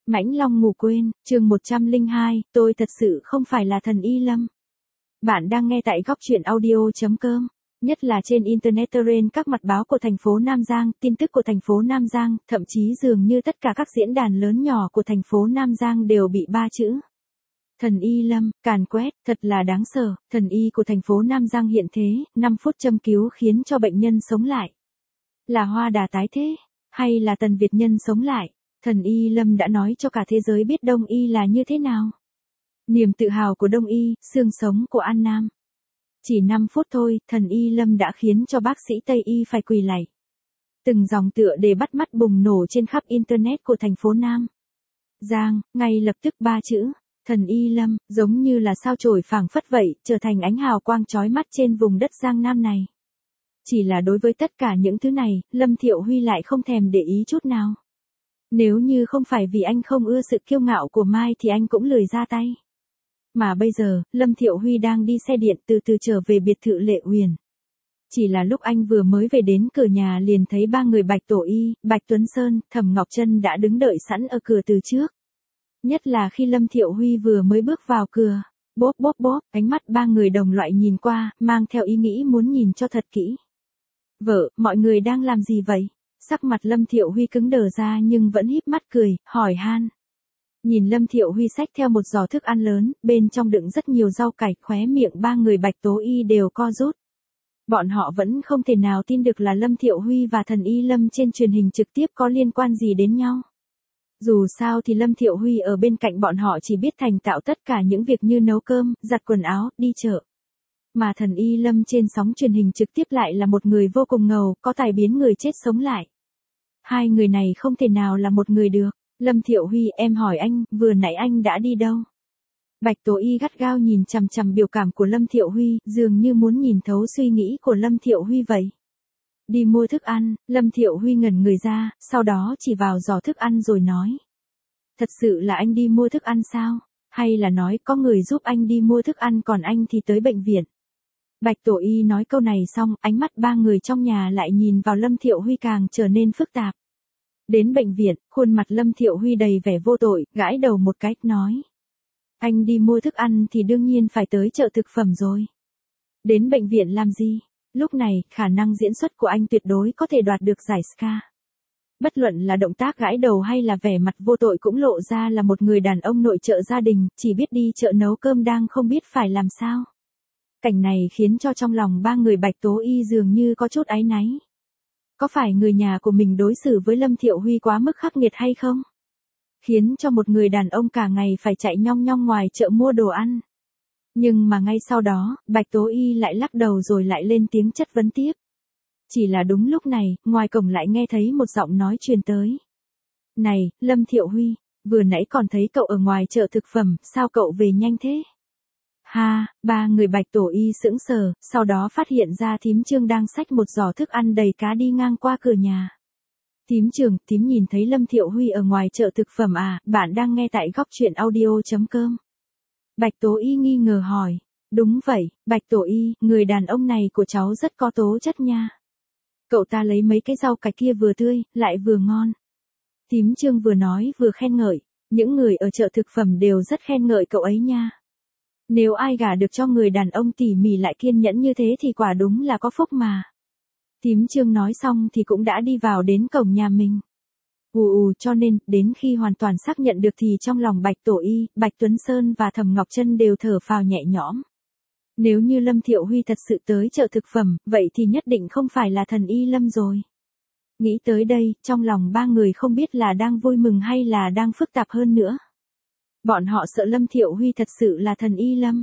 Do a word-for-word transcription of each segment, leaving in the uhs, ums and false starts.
Mãnh Long ngủ quên, chương một trăm lẻ hai, tôi thật sự không phải là thần y lâm. Bạn đang nghe tại góc truyện audio chấm com. Nhất là trên Internet trên các mặt báo của thành phố Nam Giang, tin tức của thành phố Nam Giang, thậm chí dường như tất cả các diễn đàn lớn nhỏ của thành phố Nam Giang đều bị ba chữ thần y lâm, càn quét, thật là đáng sợ. Thần y của thành phố Nam Giang hiện thế, năm phút châm cứu khiến cho bệnh nhân sống lại. Là Hoa Đà tái thế, hay là Tần Việt Nhân sống lại? Thần y lâm đã nói cho cả thế giới biết Đông y là như thế nào. Niềm tự hào của Đông y, xương sống của An Nam. Chỉ năm phút thôi, thần y lâm đã khiến cho bác sĩ Tây y phải quỳ lạy. Từng dòng tựa đề bắt mắt bùng nổ trên khắp Internet của thành phố Nam Giang, ngay lập tức ba chữ thần y lâm, giống như là sao chổi phảng phất vậy, trở thành ánh hào quang chói mắt trên vùng đất Giang Nam này. Chỉ là đối với tất cả những thứ này, Lâm Thiệu Huy lại không thèm để ý chút nào. Nếu như không phải vì anh không ưa sự kiêu ngạo của Mai thì anh cũng lười ra tay. Mà bây giờ, Lâm Thiệu Huy đang đi xe điện từ từ trở về biệt thự Lệ Uyển. Chỉ là lúc anh vừa mới về đến cửa nhà liền thấy ba người Bạch Tổ Y, Bạch Tuấn Sơn, Thẩm Ngọc Trân đã đứng đợi sẵn ở cửa từ trước. Nhất là khi Lâm Thiệu Huy vừa mới bước vào cửa, bốp bốp bốp, ánh mắt ba người đồng loại nhìn qua, mang theo ý nghĩ muốn nhìn cho thật kỹ. Vợ, mọi người đang làm gì vậy? Sắc mặt Lâm Thiệu Huy cứng đờ ra nhưng vẫn híp mắt cười, hỏi han. Nhìn Lâm Thiệu Huy xách theo một giỏ thức ăn lớn, bên trong đựng rất nhiều rau cải, khóe miệng ba người Bạch Tố Y đều co rút. Bọn họ vẫn không thể nào tin được là Lâm Thiệu Huy và thần y Lâm trên truyền hình trực tiếp có liên quan gì đến nhau. Dù sao thì Lâm Thiệu Huy ở bên cạnh bọn họ chỉ biết thành tạo tất cả những việc như nấu cơm, giặt quần áo, đi chợ. Mà thần y Lâm trên sóng truyền hình trực tiếp lại là một người vô cùng ngầu, có tài biến người chết sống lại. Hai người này không thể nào là một người được. Lâm Thiệu Huy, em hỏi anh, vừa nãy anh đã đi đâu? Bạch Tố Y gắt gao nhìn chằm chằm biểu cảm của Lâm Thiệu Huy, dường như muốn nhìn thấu suy nghĩ của Lâm Thiệu Huy vậy. Đi mua thức ăn, Lâm Thiệu Huy ngẩn người ra, sau đó chỉ vào giỏ thức ăn rồi nói. Thật sự là anh đi mua thức ăn sao? Hay là nói có người giúp anh đi mua thức ăn còn anh thì tới bệnh viện? Bạch Tổ Y nói câu này xong, ánh mắt ba người trong nhà lại nhìn vào Lâm Thiệu Huy càng trở nên phức tạp. Đến bệnh viện, khuôn mặt Lâm Thiệu Huy đầy vẻ vô tội, gãi đầu một cái, nói. Anh đi mua thức ăn thì đương nhiên phải tới chợ thực phẩm rồi. Đến bệnh viện làm gì? Lúc này, khả năng diễn xuất của anh tuyệt đối có thể đoạt được giải Oscar. Bất luận là động tác gãi đầu hay là vẻ mặt vô tội cũng lộ ra là một người đàn ông nội trợ gia đình, chỉ biết đi chợ nấu cơm đang không biết phải làm sao. Cảnh này khiến cho trong lòng ba người Bạch Tố Y dường như có chút áy náy. Có phải người nhà của mình đối xử với Lâm Thiệu Huy quá mức khắc nghiệt hay không? Khiến cho một người đàn ông cả ngày phải chạy nhong nhong ngoài chợ mua đồ ăn. Nhưng mà ngay sau đó, Bạch Tố Y lại lắc đầu rồi lại lên tiếng chất vấn tiếp. Chỉ là đúng lúc này, ngoài cổng lại nghe thấy một giọng nói truyền tới. Này, Lâm Thiệu Huy, vừa nãy còn thấy cậu ở ngoài chợ thực phẩm, sao cậu về nhanh thế? Ha, ba người Bạch Tổ Y sững sờ, sau đó phát hiện ra thím Trương đang xách một giỏ thức ăn đầy cá đi ngang qua cửa nhà. Thím Trương, thím nhìn thấy Lâm Thiệu Huy ở ngoài chợ thực phẩm à, bạn đang nghe tại góc truyện audio chấm com. Bạch Tố Y nghi ngờ hỏi. Đúng vậy, Bạch Tổ Y, người đàn ông này của cháu rất có tố chất nha. Cậu ta lấy mấy cái rau cải kia vừa tươi, lại vừa ngon. Thím Trương vừa nói vừa khen ngợi, những người ở chợ thực phẩm đều rất khen ngợi cậu ấy nha. Nếu ai gả được cho người đàn ông tỉ mỉ lại kiên nhẫn như thế thì quả đúng là có phúc mà. Thím Trương nói xong thì cũng đã đi vào đến cổng nhà mình. Ù ù cho nên, đến khi hoàn toàn xác nhận được thì trong lòng Bạch Tổ Y, Bạch Tuấn Sơn và Thẩm Ngọc Trân đều thở phào nhẹ nhõm. Nếu như Lâm Thiệu Huy thật sự tới chợ thực phẩm, vậy thì nhất định không phải là thần y Lâm rồi. Nghĩ tới đây, trong lòng ba người không biết là đang vui mừng hay là đang phức tạp hơn nữa. Bọn họ sợ Lâm Thiệu Huy thật sự là thần y Lâm.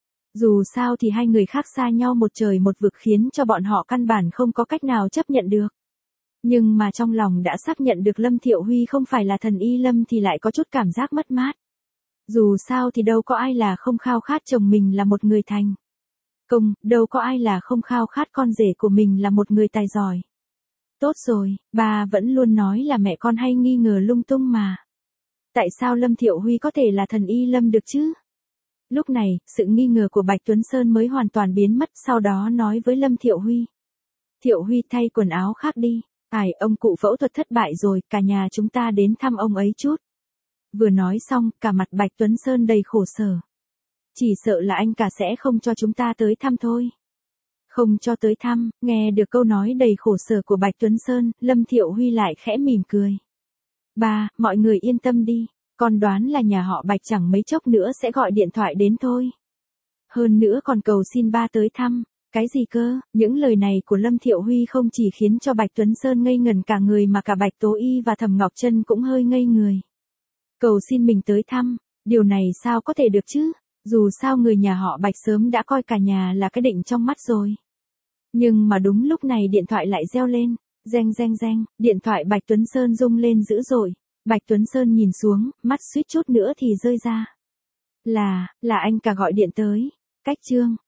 Dù sao thì hai người khác xa nhau một trời một vực khiến cho bọn họ căn bản không có cách nào chấp nhận được. Nhưng mà trong lòng đã xác nhận được Lâm Thiệu Huy không phải là thần y Lâm thì lại có chút cảm giác mất mát. Dù sao thì đâu có ai là không khao khát chồng mình là một người thành công, đâu có ai là không khao khát con rể của mình là một người tài giỏi. Tốt rồi, bà vẫn luôn nói là mẹ con hay nghi ngờ lung tung mà. Tại sao Lâm Thiệu Huy có thể là thần y Lâm được chứ? Lúc này, sự nghi ngờ của Bạch Tuấn Sơn mới hoàn toàn biến mất, sau đó nói với Lâm Thiệu Huy. Thiệu Huy thay quần áo khác đi. Ai, ông cụ phẫu thuật thất bại rồi, cả nhà chúng ta đến thăm ông ấy chút. Vừa nói xong, cả mặt Bạch Tuấn Sơn đầy khổ sở. Chỉ sợ là anh cả sẽ không cho chúng ta tới thăm thôi. Không cho tới thăm, nghe được câu nói đầy khổ sở của Bạch Tuấn Sơn, Lâm Thiệu Huy lại khẽ mỉm cười. Ba, mọi người yên tâm đi, con đoán là nhà họ Bạch chẳng mấy chốc nữa sẽ gọi điện thoại đến thôi. Hơn nữa còn cầu xin ba tới thăm. Cái gì cơ? Những lời này của Lâm Thiệu Huy không chỉ khiến cho Bạch Tuấn Sơn ngây ngần cả người mà cả Bạch Tố Y và Thẩm Ngọc Trân cũng hơi ngây người. Cầu xin mình tới thăm, điều này sao có thể được chứ? Dù sao người nhà họ Bạch sớm đã coi cả nhà là cái định trong mắt rồi. Nhưng mà đúng lúc này điện thoại lại reo lên, reng reng reng, điện thoại Bạch Tuấn Sơn rung lên dữ dội. Bạch Tuấn Sơn nhìn xuống, mắt suýt chút nữa thì rơi ra. Là, là anh cả gọi điện tới. Cách chương